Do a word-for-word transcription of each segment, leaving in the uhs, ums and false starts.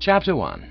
Chapter one.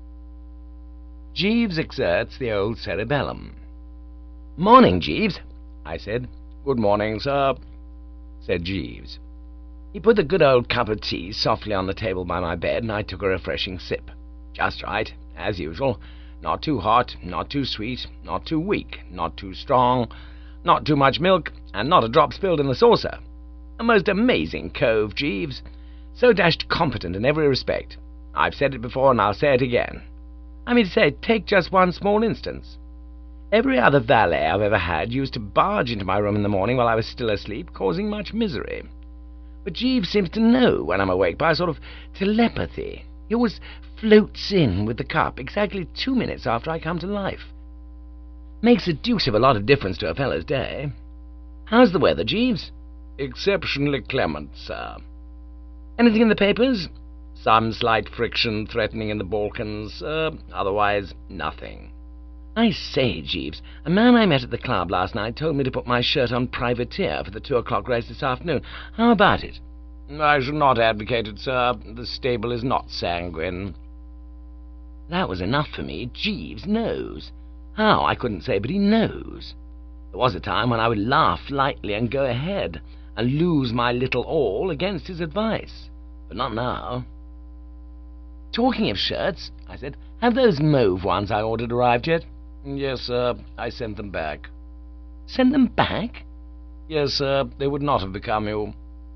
Jeeves exerts the old cerebellum. "Morning, Jeeves," I said. "Good morning, sir," said Jeeves. He put the good old cup of tea softly on the table by my bed, and I took a refreshing sip. Just right, as usual. Not too hot, not too sweet, not too weak, not too strong, not too much milk, and not a drop spilled in the saucer. A most amazing cove, Jeeves. So dashed competent in every respect. I've said it before, and I'll say it again. I mean to say, take just one small instance. Every other valet I've ever had used to barge into my room in the morning while I was still asleep, causing much misery. But Jeeves seems to know when I'm awake by a sort of telepathy. He always floats in with the cup exactly two minutes after I come to life. Makes a deuce of a lot of difference to a fellow's day. How's the weather, Jeeves?" "Exceptionally clement, sir." "Anything in the papers?" "Some slight friction threatening in the Balkans, sir. Otherwise, nothing." "I say, Jeeves, a man I met at the club last night told me to put my shirt on privateer for the two o'clock race this afternoon. How about it?" "I should not advocate it, sir. The stable is not sanguine." That was enough for me. Jeeves knows. How, I couldn't say, but he knows. There was a time when I would laugh lightly and go ahead, and lose my little all against his advice. But not now. "Talking of shirts," I said, "have those mauve ones I ordered arrived yet?" "Yes, sir. I sent them back." "Sent them back?" "Yes, sir. They would not have become you."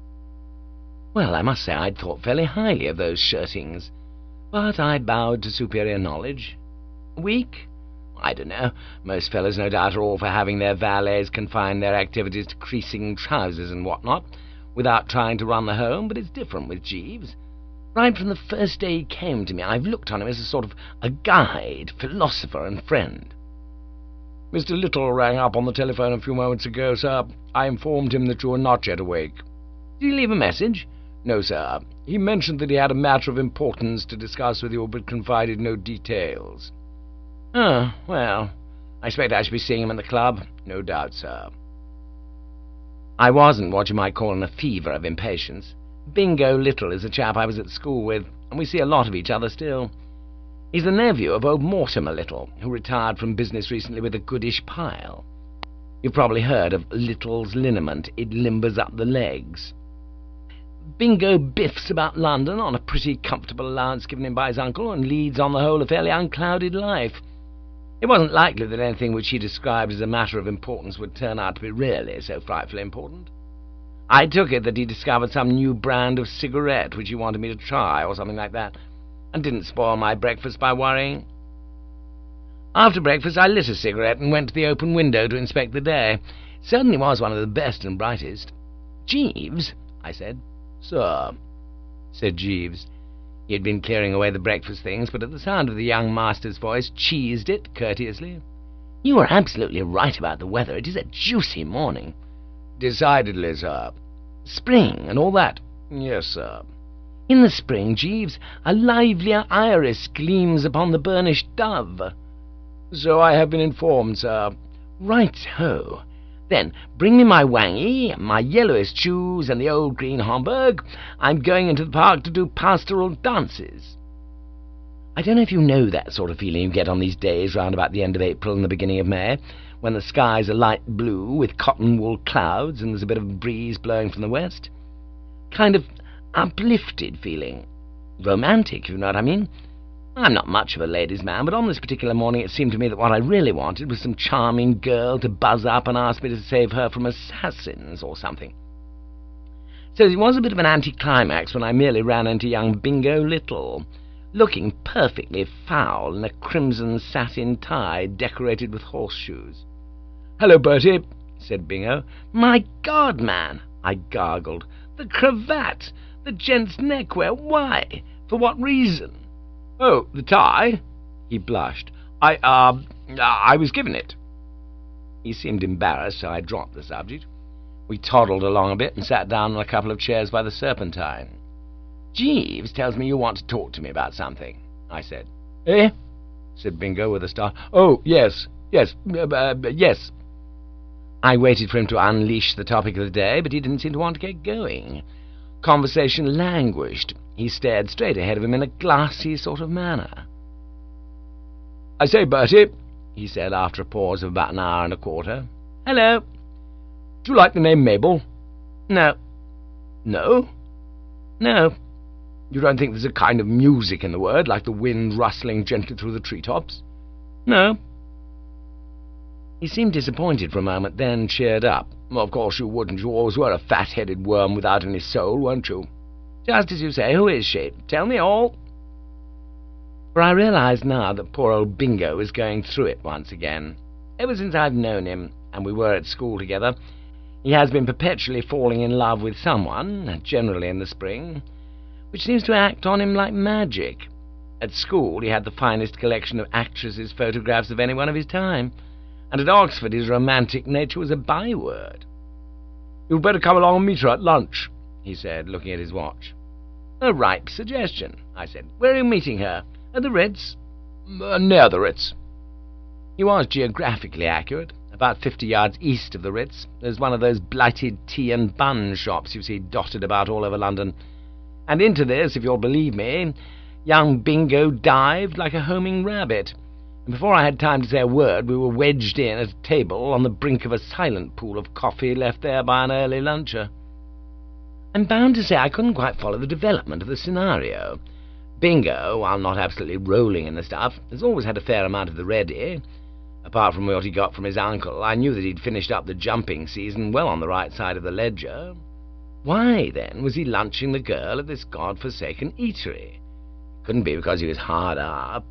Well, I must say I'd thought fairly highly of those shirtings, but I bowed to superior knowledge. Weak? I don't know. Most fellows, no doubt, are all for having their valets confine their activities to creasing trousers and what-not, without trying to run the home, but it's different with Jeeves. Right from the first day he came to me, I've looked on him as a sort of a guide, philosopher, and friend. "Mister Little rang up on the telephone a few moments ago, sir. I informed him that you were not yet awake." "Did he leave a message?" "No, sir. He mentioned that he had a matter of importance to discuss with you, but confided no details." "Oh, well, I expect I shall be seeing him at the club." "No doubt, sir." I wasn't what you might call in a fever of impatience. Bingo Little is a chap I was at school with, and we see a lot of each other still. He's the nephew of old Mortimer Little, who retired from business recently with a goodish pile. You've probably heard of Little's liniment. It limbers up the legs. Bingo biffs about London on a pretty comfortable allowance given him by his uncle, and leads on the whole a fairly unclouded life. It wasn't likely that anything which he described as a matter of importance would turn out to be really so frightfully important. I took it that he discovered some new brand of cigarette which he wanted me to try, or something like that, and didn't spoil my breakfast by worrying. After breakfast I lit a cigarette and went to the open window to inspect the day. It certainly was one of the best and brightest. "Jeeves," I said. "Sir," said Jeeves. He had been clearing away the breakfast things, but at the sound of the young master's voice cheesed it courteously. "You are absolutely right about the weather. It is a juicy morning." "Decidedly, sir." "Spring and all that?" "Yes, sir." "In the spring, Jeeves, a livelier iris gleams upon the burnished dove." "So I have been informed, sir." "Right-ho. Then bring me my wangy, my yellowest shoes, and the old green Homburg. I'm going into the park to do pastoral dances." I don't know if you know that sort of feeling you get on these days round about the end of April and the beginning of May, when the skies are light blue with cotton-wool clouds and there's a bit of a breeze blowing from the west. Kind of uplifted feeling. Romantic, if you know what I mean. I'm not much of a ladies' man, but on this particular morning it seemed to me that what I really wanted was some charming girl to buzz up and ask me to save her from assassins or something. So it was a bit of an anticlimax when I merely ran into young Bingo Little, looking perfectly foul in a crimson satin tie decorated with horseshoes. "Hello, Bertie," said Bingo. "My God, man," I gargled. "The cravat! The gent's neckwear! Why? For what reason?" "Oh, the tie?" He blushed. I, uh, I was given it." He seemed embarrassed, so I dropped the subject. We toddled along a bit and sat down on a couple of chairs by the Serpentine. "Jeeves tells me you want to talk to me about something," I said. "Eh?" said Bingo with a start. "Oh, yes, yes, uh, uh, yes." I waited for him to unleash the topic of the day, but he didn't seem to want to get going. conversation languished. He stared straight ahead of him in a glassy sort of manner. "I say, Bertie," he said after a pause of about an hour and a quarter. "Hello." "Do you like the name Mabel?" "No." "No?" "No." "You don't think there's a kind of music in the word, like the wind rustling gently through the treetops?" "No." He seemed disappointed for a moment, then cheered up. "Of course you wouldn't. You always were a fat-headed worm without any soul, weren't you?" "Just as you say. Who is she? Tell me all." For I realized now that poor old Bingo was going through it once again. Ever since I've known him, and we were at school together, he has been perpetually falling in love with someone, generally in the spring, which seems to act on him like magic. At school he had the finest collection of actresses' photographs of anyone of his time, and at Oxford his romantic nature was a byword. "You'd better come along and meet her at lunch," he said, looking at his watch. "A ripe suggestion," I said. "Where are you meeting her? At the Ritz?" Uh, near the Ritz." He was geographically accurate. About fifty yards east of the Ritz, there's one of those blighted tea and bun shops you see dotted about all over London. And into this, if you'll believe me, young Bingo dived like a homing rabbit, and before I had time to say a word, we were wedged in at a table on the brink of a silent pool of coffee left there by an early luncher. I'm bound to say I couldn't quite follow the development of the scenario. Bingo, while not absolutely rolling in the stuff, has always had a fair amount of the ready. Apart from what he got from his uncle, I knew that he'd finished up the jumping season well on the right side of the ledger. Why, then, was he lunching the girl at this god-forsaken eatery? Couldn't be because he was hard up.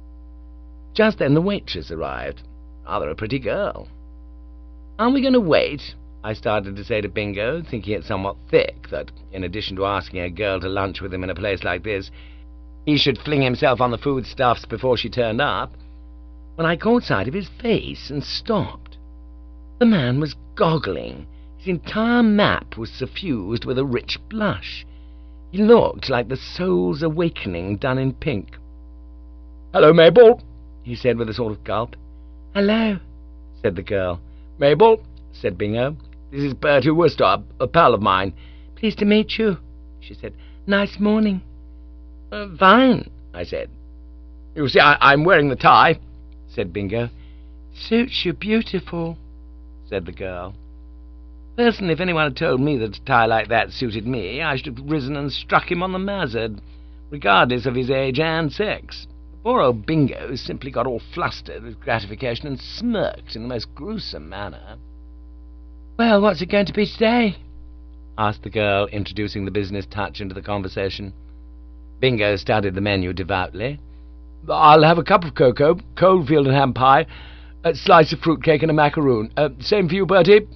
Just then the waitress arrived. Rather a pretty girl. "Aren't we going to wait?" I started to say to Bingo, thinking it somewhat thick that, in addition to asking a girl to lunch with him in a place like this, he should fling himself on the foodstuffs before she turned up, when I caught sight of his face and stopped. The man was goggling. His entire map was suffused with a rich blush. He looked like the soul's awakening done in pink. "Hello, Mabel," he said with a sort of gulp. "Hello," said the girl. "Mabel," said Bingo, "this is Bertie Wooster, a pal of mine." "Pleased to meet you," she said. "Nice morning." Uh, "Fine," I said. "You see, I, I'm wearing the tie," said Bingo. "Suits you beautiful," said the girl. Personally, if anyone had told me that a tie like that suited me, I should have risen and struck him on the mazzard, regardless of his age and sex. Poor old Bingo simply got all flustered with gratification and smirked in the most gruesome manner. "Well, what's it going to be today?" asked the girl, introducing the business touch into the conversation. Bingo studied the menu devoutly. "I'll have a cup of cocoa, coldfield and ham pie, a slice of fruitcake and a macaroon. Uh, same for you, Bertie?"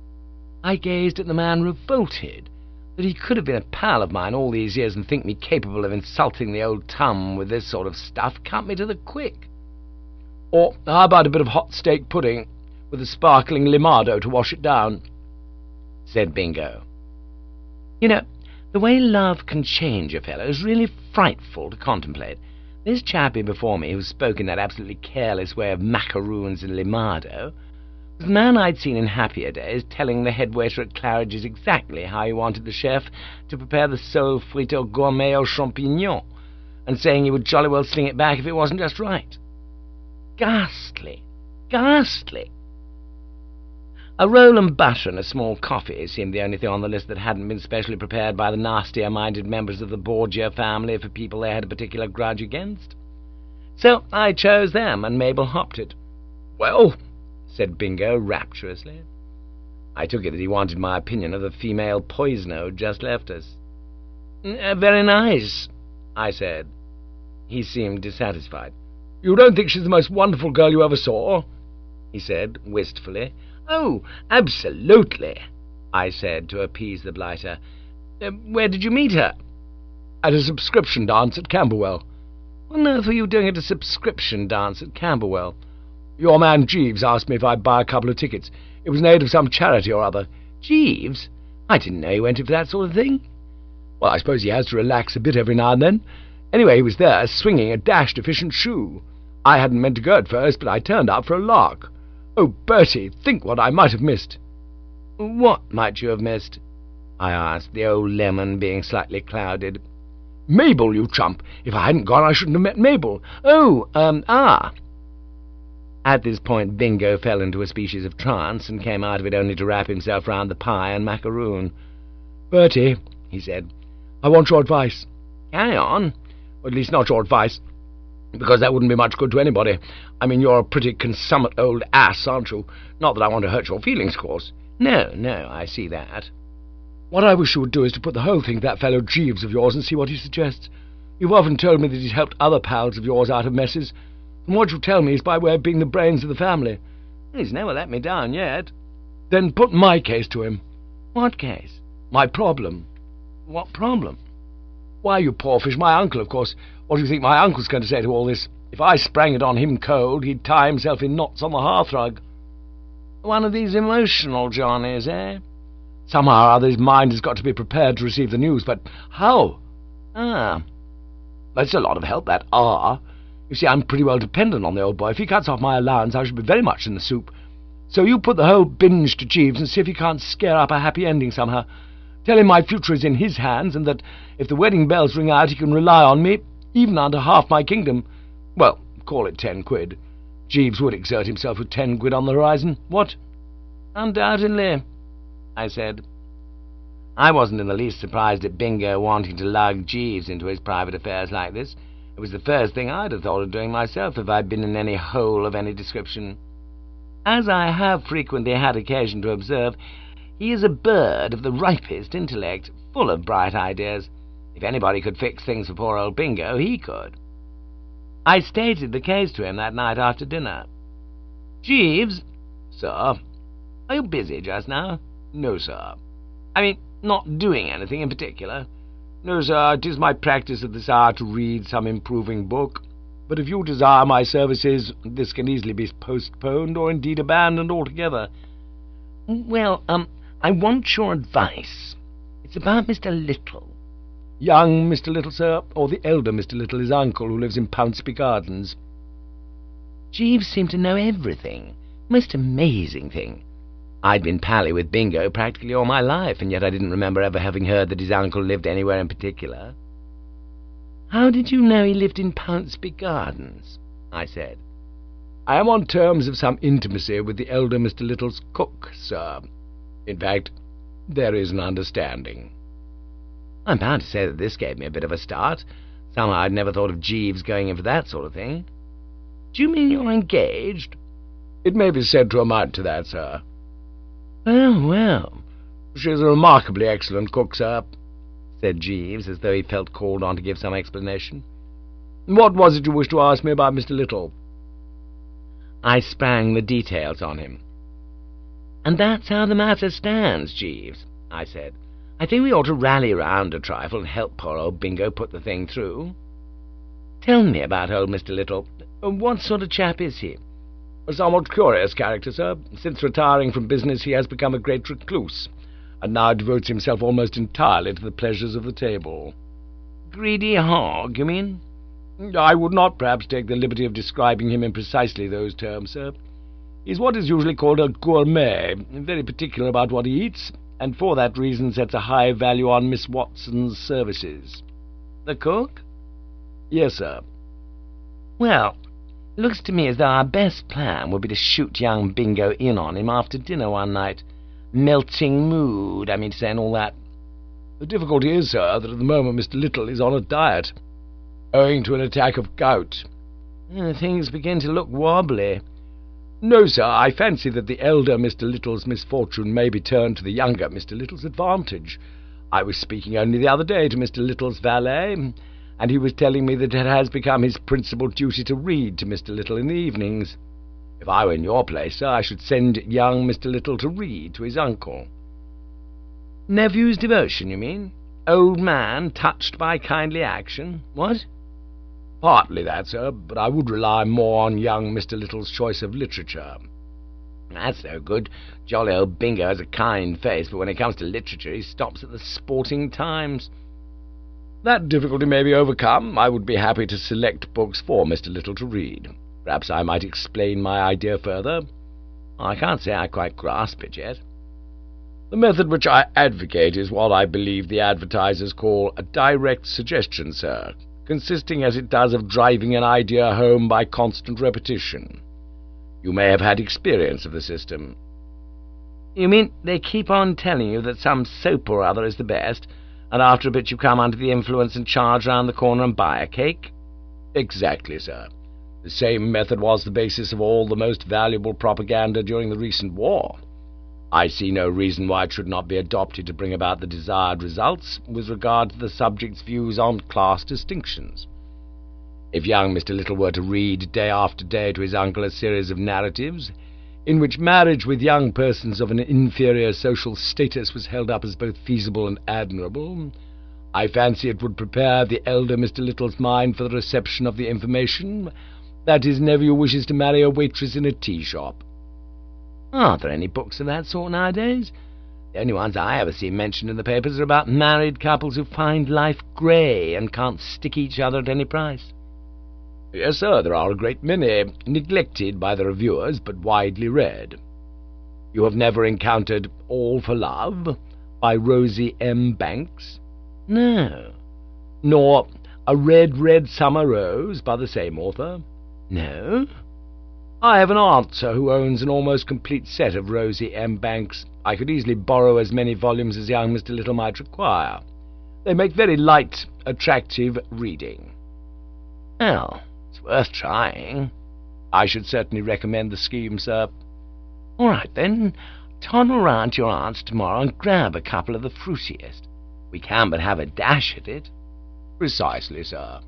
I gazed at the man, revolted that he could have been a pal of mine all these years and think me capable of insulting the old Tum with this sort of stuff. Cut me to the quick. "Or how about a bit of hot steak pudding, with a sparkling limado to wash it down?" said Bingo. You know, the way love can change a fellow is really frightful to contemplate. This chappie before me, who spoke in that absolutely careless way of macaroons and limado, was the man I'd seen in happier days telling the head waiter at Claridge's exactly how he wanted the chef to prepare the sole frito gourmet aux champignons, and saying he would jolly well sling it back if it wasn't just right. Ghastly, ghastly. A roll and butter and a small coffee seemed the only thing on the list that hadn't been specially prepared by the nastier-minded members of the Borgia family for people they had a particular grudge against. So I chose them, and Mabel hopped it. "Well," said Bingo rapturously. I took it that he wanted my opinion of the female poisoner who just left us. Uh, "Very nice," I said. He seemed dissatisfied. "You don't think she's the most wonderful girl you ever saw?" he said wistfully. "Oh, absolutely," I said to appease the blighter. Uh, "where did you meet her?" "At a subscription dance at Camberwell." "What on earth were you doing at a subscription dance at Camberwell?" "Your man Jeeves asked me if I'd buy a couple of tickets. It was in aid of some charity or other." "Jeeves? I didn't know he went in for that sort of thing." "Well, I suppose he has to relax a bit every now and then. Anyway, he was there, swinging a dashed efficient shoe. I hadn't meant to go at first, but I turned up for a lark. Oh, Bertie, think what I might have missed." "What might you have missed?" I asked, the old lemon being slightly clouded. Mabel, you chump! If I hadn't gone, I shouldn't have met Mabel. Oh, um, ah. At this point, Bingo fell into a species of trance and came out of it only to wrap himself round the pie and macaroon. Bertie, he said, I want your advice. Carry on. Or at least not your advice, because that wouldn't be much good to anybody. I mean, you're a pretty consummate old ass, aren't you? Not that I want to hurt your feelings, of course. No, no, I see that. What I wish you would do is to put the whole thing to that fellow Jeeves of yours and see what he suggests. You've often told me that he's helped other pals of yours out of messes, and what you tell me is by way of being the brains of the family. He's never let me down yet. Then put my case to him. What case? My problem. What problem? Why, you poor fish, my uncle, of course. What do you think my uncle's going to say to all this? If I sprang it on him cold, he'd tie himself in knots on the hearthrug. One of these emotional Johnnies, eh? Somehow or other his mind has got to be prepared to receive the news, but how? Ah. That's a lot of help, that ah. You see, I'm pretty well dependent on the old boy. If he cuts off my allowance, I shall be very much in the soup. So you put the whole binge to Jeeves and see if he can't scare up a happy ending somehow. Tell him my future is in his hands, and that if the wedding bells ring out, he can rely on me, even under half my kingdom. Well, call it ten quid. Jeeves would exert himself with ten quid on the horizon. What? Undoubtedly, I said. I wasn't in the least surprised at Bingo wanting to lug Jeeves into his private affairs like this. It was the first thing I'd have thought of doing myself if I'd been in any hole of any description. As I have frequently had occasion to observe, he is a bird of the ripest intellect, full of bright ideas. If anybody could fix things for poor old Bingo, he could. I stated the case to him that night after dinner. Jeeves, sir, are you busy just now? No, sir. I mean, not doing anything in particular? No, sir, it is my practice at this hour to read some improving book. But if you desire my services, this can easily be postponed or indeed abandoned altogether. Well, um, I want your advice. It's about Mister Little. Young Mister Little, sir, or the elder Mister Little, his uncle, who lives in Pounceby Gardens? Jeeves seemed to know everything. Most amazing thing. I'd been pally with Bingo practically all my life, and yet I didn't remember ever having heard that his uncle lived anywhere in particular. How did you know he lived in Pounceby Gardens? I said. I am on terms of some intimacy with the elder Mister Little's cook, sir. In fact, there is an understanding. I'm bound to say that this gave me a bit of a start. Somehow I'd never thought of Jeeves going in for that sort of thing. Do you mean you're engaged? It may be said to amount to that, sir. Well, well. She's a remarkably excellent cook, sir, said Jeeves, as though he felt called on to give some explanation. What was it you wished to ask me about Mister Little? I sprang the details on him. And that's how the matter stands, Jeeves, I said. I think we ought to rally round a trifle and help poor old Bingo put the thing through. Tell me about old Mister Little. What sort of chap is he? A somewhat curious character, sir. Since retiring from business he has become a great recluse, and now devotes himself almost entirely to the pleasures of the table. Greedy hog, you mean? I would not perhaps take the liberty of describing him in precisely those terms, sir. He's what is usually called a gourmet, very particular about what he eats, and for that reason sets a high value on Miss Watson's services. The cook? Yes, sir. Well, it looks to me as though our best plan would be to shoot young Bingo in on him after dinner one night. Melting mood, I mean to say, and all that. The difficulty is, sir, that at the moment Mister Little is on a diet, owing to an attack of gout. Uh, things begin to look wobbly. No, sir, I fancy that the elder Mister Little's misfortune may be turned to the younger Mister Little's advantage. I was speaking only the other day to Mister Little's valet, and he was telling me that it has become his principal duty to read to Mister Little in the evenings. If I were in your place, sir, I should send young Mister Little to read to his uncle. Nephew's devotion, you mean? Old man touched by kindly action? What? Partly that, sir, but I would rely more on young Mister Little's choice of literature. That's no good. Jolly old Bingo has a kind face, but when it comes to literature he stops at the Sporting Times. That difficulty may be overcome. I would be happy to select books for Mister Little to read. Perhaps I might explain my idea further. I can't say I quite grasp it yet. The method which I advocate is what I believe the advertisers call a direct suggestion, sir, consisting as it does of driving an idea home by constant repetition. You may have had experience of the system. You mean they keep on telling you that some soap or other is the best, and after a bit you come under the influence and charge round the corner and buy a cake? Exactly, sir. The same method was the basis of all the most valuable propaganda during the recent war. I see no reason why it should not be adopted to bring about the desired results with regard to the subject's views on class distinctions. If young Mister Little were to read day after day to his uncle a series of narratives in which marriage with young persons of an inferior social status was held up as both feasible and admirable, I fancy it would prepare the elder Mister Little's mind for the reception of the information that his nephew wishes to marry a waitress in a tea-shop. Are there any books of that sort nowadays? The only ones I ever see mentioned in the papers are about married couples who find life grey and can't stick each other at any price. Yes, sir, there are a great many, neglected by the reviewers, but widely read. You have never encountered All for Love by Rosie M. Banks? No. Nor A Red, Red Summer Rose by the same author? No. I have an aunt, sir, who owns an almost complete set of Rosie M. Banks. I could easily borrow as many volumes as young Mister Little might require. They make very light, attractive reading. Well, it's worth trying. I should certainly recommend the scheme, sir. All right, then. Toddle round to your aunt's tomorrow and grab a couple of the fruitiest. We can but have a dash at it. Precisely, sir.